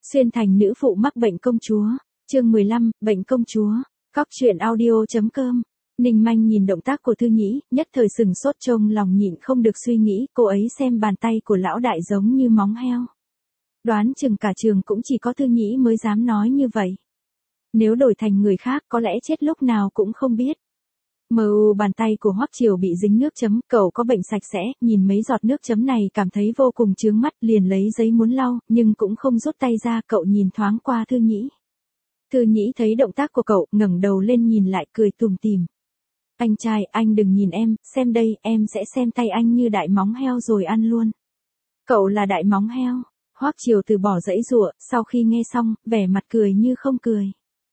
Xuyên thành nữ phụ mắc bệnh công chúa. Chương 15, bệnh công chúa. Cóc truyện audio.com. Ninh Manh nhìn động tác của Thư Nhĩ, nhất thời sừng sốt trông lòng nhịn không được suy nghĩ, cô ấy xem bàn tay của lão đại giống như móng heo. Đoán chừng cả trường cũng chỉ có Thư Nhĩ mới dám nói như vậy. Nếu đổi thành người khác có lẽ chết lúc nào cũng không biết. Bàn tay của Hoắc Triều bị dính nước chấm, cậu có bệnh sạch sẽ, nhìn mấy giọt nước chấm này cảm thấy vô cùng chướng mắt, liền lấy giấy muốn lau, nhưng cũng không rút tay ra, cậu nhìn thoáng qua Thư Nhĩ. Thư Nhĩ thấy động tác của cậu, ngẩng đầu lên nhìn lại cười tủm tỉm. Anh trai, anh đừng nhìn em, xem đây, em sẽ xem tay anh như đại móng heo rồi ăn luôn. Cậu là đại móng heo. Hoắc Triều từ bỏ giãy giụa, sau khi nghe xong, vẻ mặt cười như không cười.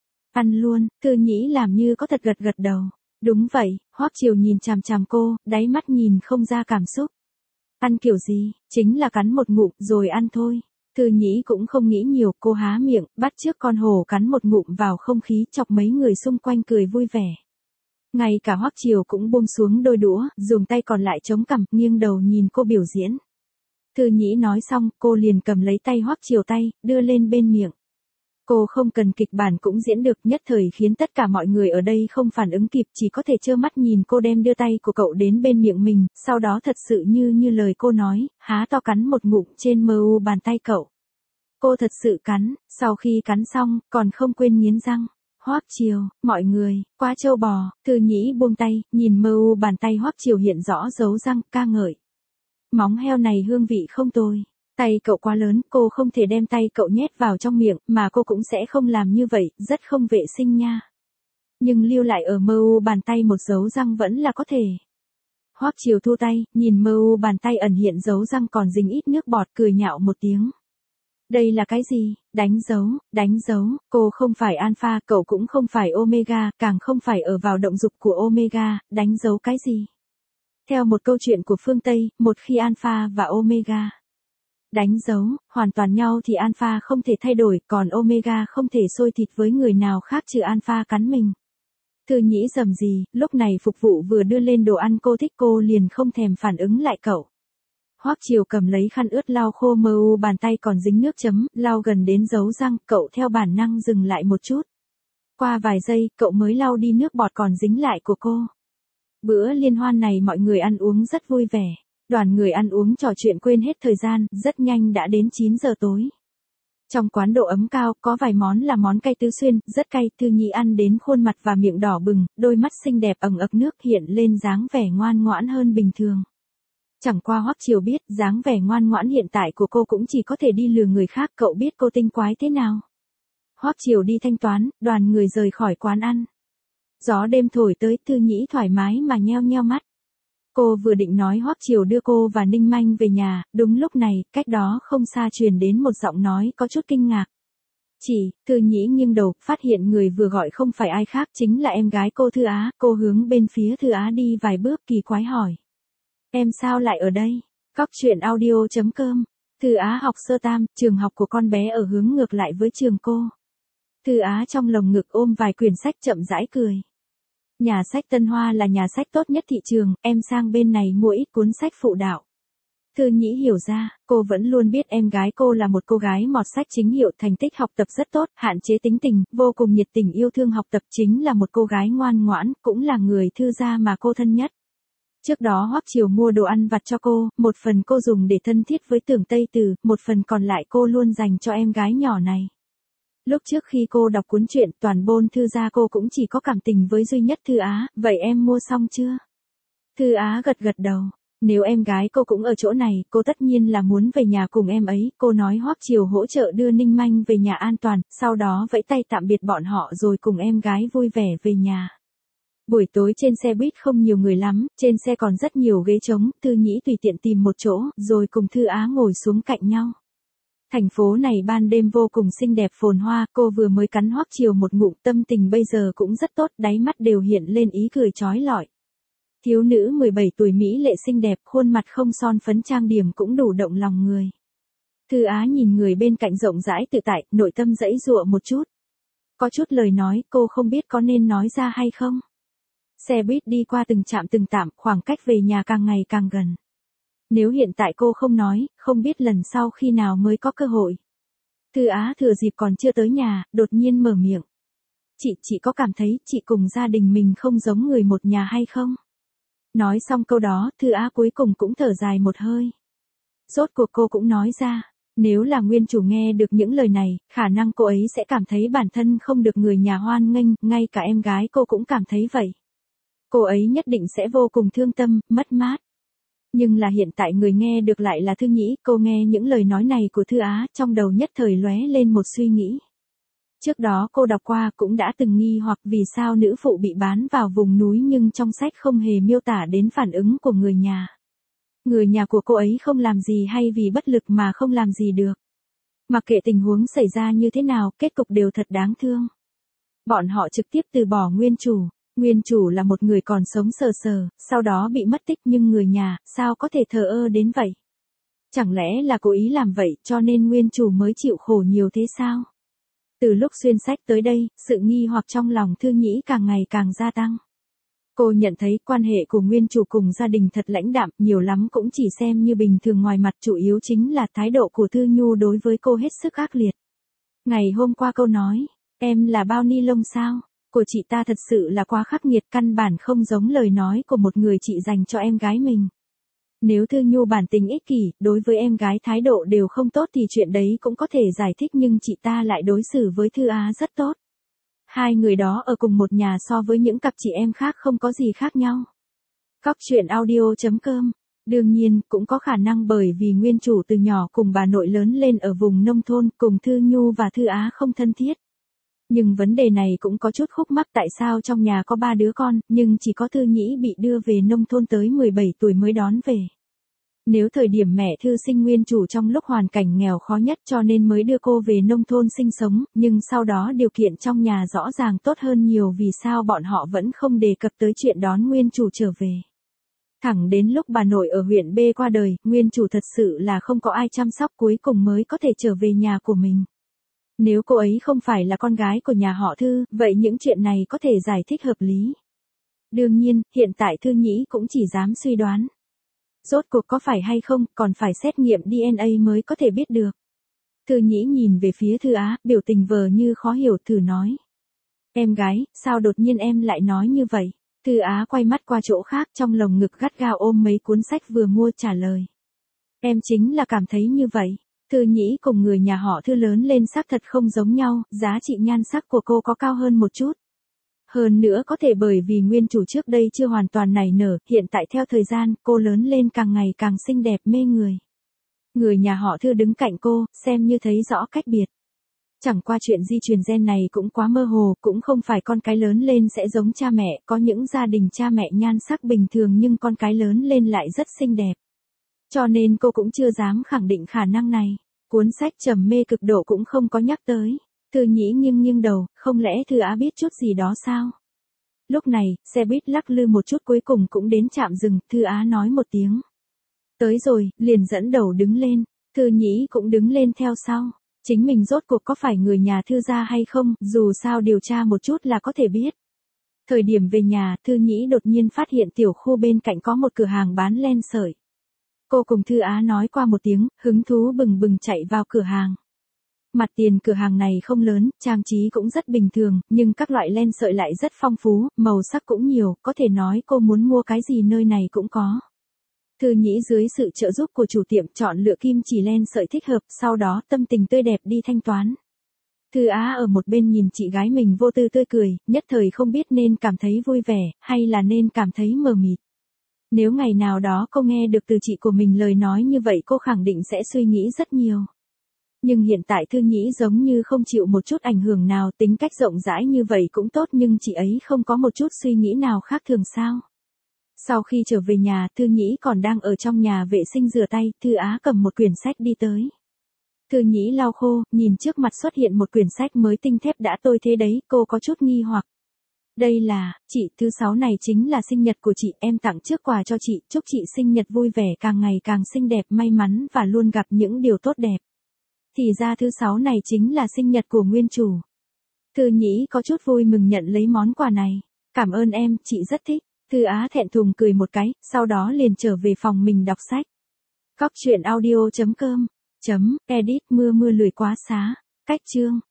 Ăn luôn, Thư Nhĩ làm như có thật gật gật đầu. Đúng vậy, Hoắc Triều nhìn chằm chằm cô, đáy mắt nhìn không ra cảm xúc. Ăn kiểu gì, chính là cắn một ngụm rồi ăn thôi. Thư Nhĩ cũng không nghĩ nhiều, cô há miệng, bắt chước con hổ cắn một ngụm vào không khí, chọc mấy người xung quanh cười vui vẻ. Ngay cả Hoắc Triều cũng buông xuống đôi đũa, dùng tay còn lại chống cằm, nghiêng đầu nhìn cô biểu diễn. Thư Nhĩ nói xong, cô liền cầm lấy tay Hoắc Triều tay, đưa lên bên miệng. Cô không cần kịch bản cũng diễn được, nhất thời khiến tất cả mọi người ở đây không phản ứng kịp, chỉ có thể trơ mắt nhìn cô đem đưa tay của cậu đến bên miệng mình, sau đó thật sự như lời cô nói, há to cắn một ngụm trên bàn tay cậu. Cô thật sự cắn, sau khi cắn xong, còn không quên nghiến răng. Hoắc Triều, mọi người, quá trâu bò. Thư Nhĩ buông tay, nhìn bàn tay Hoắc Triều hiện rõ dấu răng, ca ngợi. Móng heo này hương vị không tồi. Tay cậu quá lớn, cô không thể đem tay cậu nhét vào trong miệng, mà cô cũng sẽ không làm như vậy, rất không vệ sinh nha. Nhưng lưu lại ở bàn tay một dấu răng vẫn là có thể. Hoắc Triều thu tay, nhìn bàn tay ẩn hiện dấu răng còn dính ít nước bọt, cười nhạo một tiếng. Đây là cái gì? Đánh dấu, cô không phải alpha, cậu cũng không phải omega, càng không phải ở vào động dục của omega, đánh dấu cái gì? Theo một câu chuyện của phương Tây, một khi alpha và omega đánh dấu, hoàn toàn nhau thì alpha không thể thay đổi, còn omega không thể xôi thịt với người nào khác trừ alpha cắn mình. Thư Nhĩ rầm gì, lúc này phục vụ vừa đưa lên đồ ăn cô thích, cô liền không thèm phản ứng lại cậu. Hoắc Triều cầm lấy khăn ướt lau khô bàn tay còn dính nước chấm, lau gần đến dấu răng, cậu theo bản năng dừng lại một chút. Qua vài giây, cậu mới lau đi nước bọt còn dính lại của cô. Bữa liên hoan này mọi người ăn uống rất vui vẻ. Đoàn người ăn uống trò chuyện quên hết thời gian, rất nhanh đã đến 9 giờ tối. Trong quán độ ấm cao, có vài món là món cay tứ xuyên, rất cay, Thư Nhĩ ăn đến khuôn mặt và miệng đỏ bừng, đôi mắt xinh đẹp ẩn ực nước hiện lên dáng vẻ ngoan ngoãn hơn bình thường. Chẳng qua Hoắc Triều biết, dáng vẻ ngoan ngoãn hiện tại của cô cũng chỉ có thể đi lừa người khác, cậu biết cô tinh quái thế nào. Hoắc Triều đi thanh toán, đoàn người rời khỏi quán ăn. Gió đêm thổi tới, Thư Nhĩ thoải mái mà nheo nheo mắt. Cô vừa định nói Hoắc Triều đưa cô và Ninh Manh về nhà, đúng lúc này, cách đó không xa truyền đến một giọng nói có chút kinh ngạc. Thư Nhĩ nghiêng đầu, phát hiện người vừa gọi không phải ai khác, chính là em gái cô Thư Á, cô hướng bên phía Thư Á đi vài bước kỳ quái hỏi. Em sao lại ở đây? Cóc truyện audio.com. Thư Á học sơ tam, trường học của con bé ở hướng ngược lại với trường cô. Thư Á trong lồng ngực ôm vài quyển sách chậm rãi cười. Nhà sách Tân Hoa là nhà sách tốt nhất thị trường, em sang bên này mua ít cuốn sách phụ đạo. Thư Nhĩ hiểu ra, cô vẫn luôn biết em gái cô là một cô gái mọt sách chính hiệu, thành tích học tập rất tốt, hạn chế tính tình, vô cùng nhiệt tình yêu thương học tập, chính là một cô gái ngoan ngoãn, cũng là người Thư gia mà cô thân nhất. Trước đó Hoắc Triều mua đồ ăn vặt cho cô, một phần cô dùng để thân thiết với Tưởng Tây Tử, một phần còn lại cô luôn dành cho em gái nhỏ này. Lúc trước khi cô đọc cuốn truyện toàn bôn Thư gia cô cũng chỉ có cảm tình với duy nhất Thư Á, vậy em mua xong chưa? Thư Á gật gật đầu, nếu em gái cô cũng ở chỗ này, cô tất nhiên là muốn về nhà cùng em ấy, cô nói Hoắc Triều hỗ trợ đưa Ninh Manh về nhà an toàn, sau đó vẫy tay tạm biệt bọn họ rồi cùng em gái vui vẻ về nhà. Buổi tối trên xe buýt không nhiều người lắm, trên xe còn rất nhiều ghế trống, Thư Nhĩ tùy tiện tìm một chỗ, rồi cùng Thư Á ngồi xuống cạnh nhau. Thành phố này ban đêm vô cùng xinh đẹp phồn hoa, cô vừa mới cắn Hoắc Triều một ngụm, tâm tình bây giờ cũng rất tốt, đáy mắt đều hiện lên ý cười chói lọi. Thiếu nữ 17 tuổi mỹ lệ xinh đẹp, khuôn mặt không son phấn trang điểm cũng đủ động lòng người. Thư Á nhìn người bên cạnh rộng rãi tự tại, nội tâm giãy giụa một chút. Có chút lời nói, cô không biết có nên nói ra hay không. Xe buýt đi qua từng trạm từng tạm, khoảng cách về nhà càng ngày càng gần. Nếu hiện tại cô không nói, không biết lần sau khi nào mới có cơ hội. Thư Á thừa dịp còn chưa tới nhà, đột nhiên mở miệng. Chị có cảm thấy chị cùng gia đình mình không giống người một nhà hay không? Nói xong câu đó, Thư Á cuối cùng cũng thở dài một hơi. Rốt cuộc cô cũng nói ra, nếu là nguyên chủ nghe được những lời này, khả năng cô ấy sẽ cảm thấy bản thân không được người nhà hoan nghênh, ngay cả em gái cô cũng cảm thấy vậy. Cô ấy nhất định sẽ vô cùng thương tâm, mất mát. Nhưng là hiện tại người nghe được lại là Thư Nhĩ, cô nghe những lời nói này của Thư Á, trong đầu nhất thời lóe lên một suy nghĩ. Trước đó cô đọc qua cũng đã từng nghi hoặc vì sao nữ phụ bị bán vào vùng núi nhưng trong sách không hề miêu tả đến phản ứng của người nhà. Người nhà của cô ấy không làm gì hay vì bất lực mà không làm gì được. Mặc kệ tình huống xảy ra như thế nào, kết cục đều thật đáng thương. Bọn họ trực tiếp từ bỏ nguyên chủ. Nguyên chủ là một người còn sống sờ sờ, sau đó bị mất tích nhưng người nhà, sao có thể thờ ơ đến vậy? Chẳng lẽ là cố ý làm vậy cho nên nguyên chủ mới chịu khổ nhiều thế sao? Từ lúc xuyên sách tới đây, sự nghi hoặc trong lòng Thư Nhĩ càng ngày càng gia tăng. Cô nhận thấy quan hệ của nguyên chủ cùng gia đình thật lãnh đạm, nhiều lắm cũng chỉ xem như bình thường ngoài mặt, chủ yếu chính là thái độ của Thư Nhu đối với cô hết sức ác liệt. Ngày hôm qua câu nói, em là bao ni lông sao? Của chị ta thật sự là quá khắc nghiệt, căn bản không giống lời nói của một người chị dành cho em gái mình. Nếu Thư Nhu bản tính ích kỷ, đối với em gái thái độ đều không tốt thì chuyện đấy cũng có thể giải thích nhưng chị ta lại đối xử với Thư Á rất tốt. Hai người đó ở cùng một nhà so với những cặp chị em khác không có gì khác nhau. Cóc truyện audio.com. Đương nhiên, cũng có khả năng bởi vì nguyên chủ từ nhỏ cùng bà nội lớn lên ở vùng nông thôn, cùng Thư Nhu và Thư Á không thân thiết. Nhưng vấn đề này cũng có chút khúc mắc, tại sao trong nhà có 3 đứa con, nhưng chỉ có Thư Nhĩ bị đưa về nông thôn tới 17 tuổi mới đón về. Nếu thời điểm mẹ Thư sinh nguyên chủ trong lúc hoàn cảnh nghèo khó nhất cho nên mới đưa cô về nông thôn sinh sống, nhưng sau đó điều kiện trong nhà rõ ràng tốt hơn nhiều, vì sao bọn họ vẫn không đề cập tới chuyện đón nguyên chủ trở về. Thẳng đến lúc bà nội ở huyện B qua đời, nguyên chủ thật sự là không có ai chăm sóc, cuối cùng mới có thể trở về nhà của mình. Nếu cô ấy không phải là con gái của nhà họ Thư, vậy những chuyện này có thể giải thích hợp lý. Đương nhiên, hiện tại Thư Nhĩ cũng chỉ dám suy đoán. Rốt cuộc có phải hay không, còn phải xét nghiệm DNA mới có thể biết được. Thư Nhĩ nhìn về phía Thư Á, biểu tình vờ như khó hiểu, thử nói. Em gái, sao đột nhiên em lại nói như vậy? Thư Á quay mắt qua chỗ khác, trong lồng ngực gắt gao ôm mấy cuốn sách vừa mua, trả lời. Em chính là cảm thấy như vậy. Thư Nhĩ cùng người nhà họ Thư lớn lên xác thật không giống nhau, giá trị nhan sắc của cô có cao hơn một chút. Hơn nữa có thể bởi vì nguyên chủ trước đây chưa hoàn toàn nảy nở, hiện tại theo thời gian, cô lớn lên càng ngày càng xinh đẹp mê người. Người nhà họ Thư đứng cạnh cô, xem như thấy rõ cách biệt. Chẳng qua chuyện di truyền gen này cũng quá mơ hồ, cũng không phải con cái lớn lên sẽ giống cha mẹ, có những gia đình cha mẹ nhan sắc bình thường nhưng con cái lớn lên lại rất xinh đẹp. Cho nên cô cũng chưa dám khẳng định khả năng này. Cuốn sách trầm mê cực độ cũng không có nhắc tới. Thư Nhĩ nghiêng đầu, không lẽ Thư Á biết chút gì đó sao? Lúc này, xe buýt lắc lư một chút cuối cùng cũng đến trạm dừng, Thư Á nói một tiếng. Tới rồi, liền dẫn đầu đứng lên. Thư Nhĩ cũng đứng lên theo sau. Chính mình rốt cuộc có phải người nhà Thư gia hay không, dù sao điều tra một chút là có thể biết. Thời điểm về nhà, Thư Nhĩ đột nhiên phát hiện tiểu khu bên cạnh có một cửa hàng bán len sợi. Cô cùng Thư Á nói qua một tiếng, hứng thú bừng bừng chạy vào cửa hàng. Mặt tiền cửa hàng này không lớn, trang trí cũng rất bình thường, nhưng các loại len sợi lại rất phong phú, màu sắc cũng nhiều, có thể nói cô muốn mua cái gì nơi này cũng có. Thư Nhĩ dưới sự trợ giúp của chủ tiệm chọn lựa kim chỉ len sợi thích hợp, sau đó tâm tình tươi đẹp đi thanh toán. Thư Á ở một bên nhìn chị gái mình vô tư tươi cười, nhất thời không biết nên cảm thấy vui vẻ, hay là nên cảm thấy mờ mịt. Nếu ngày nào đó cô nghe được từ chị của mình lời nói như vậy cô khẳng định sẽ suy nghĩ rất nhiều. Nhưng hiện tại Thư Nhĩ giống như không chịu một chút ảnh hưởng nào, tính cách rộng rãi như vậy cũng tốt nhưng chị ấy không có một chút suy nghĩ nào khác thường sao. Sau khi trở về nhà, Thư Nhĩ còn đang ở trong nhà vệ sinh rửa tay, Thư Á cầm một quyển sách đi tới. Thư Nhĩ lau khô, nhìn trước mặt xuất hiện một quyển sách mới tinh thép đã tôi thế đấy, cô có chút nghi hoặc. Đây là, chị, thứ 6 này chính là sinh nhật của chị, em tặng trước quà cho chị, chúc chị sinh nhật vui vẻ, càng ngày càng xinh đẹp, may mắn và luôn gặp những điều tốt đẹp. Thì ra thứ 6 này chính là sinh nhật của nguyên chủ. Thư Nhĩ có chút vui mừng nhận lấy món quà này. Cảm ơn em, chị rất thích. Thư Á thẹn thùng cười một cái, sau đó liền trở về phòng mình đọc sách. Cóc truyện audio.com Edit mưa mưa lười quá xá. Cách chương.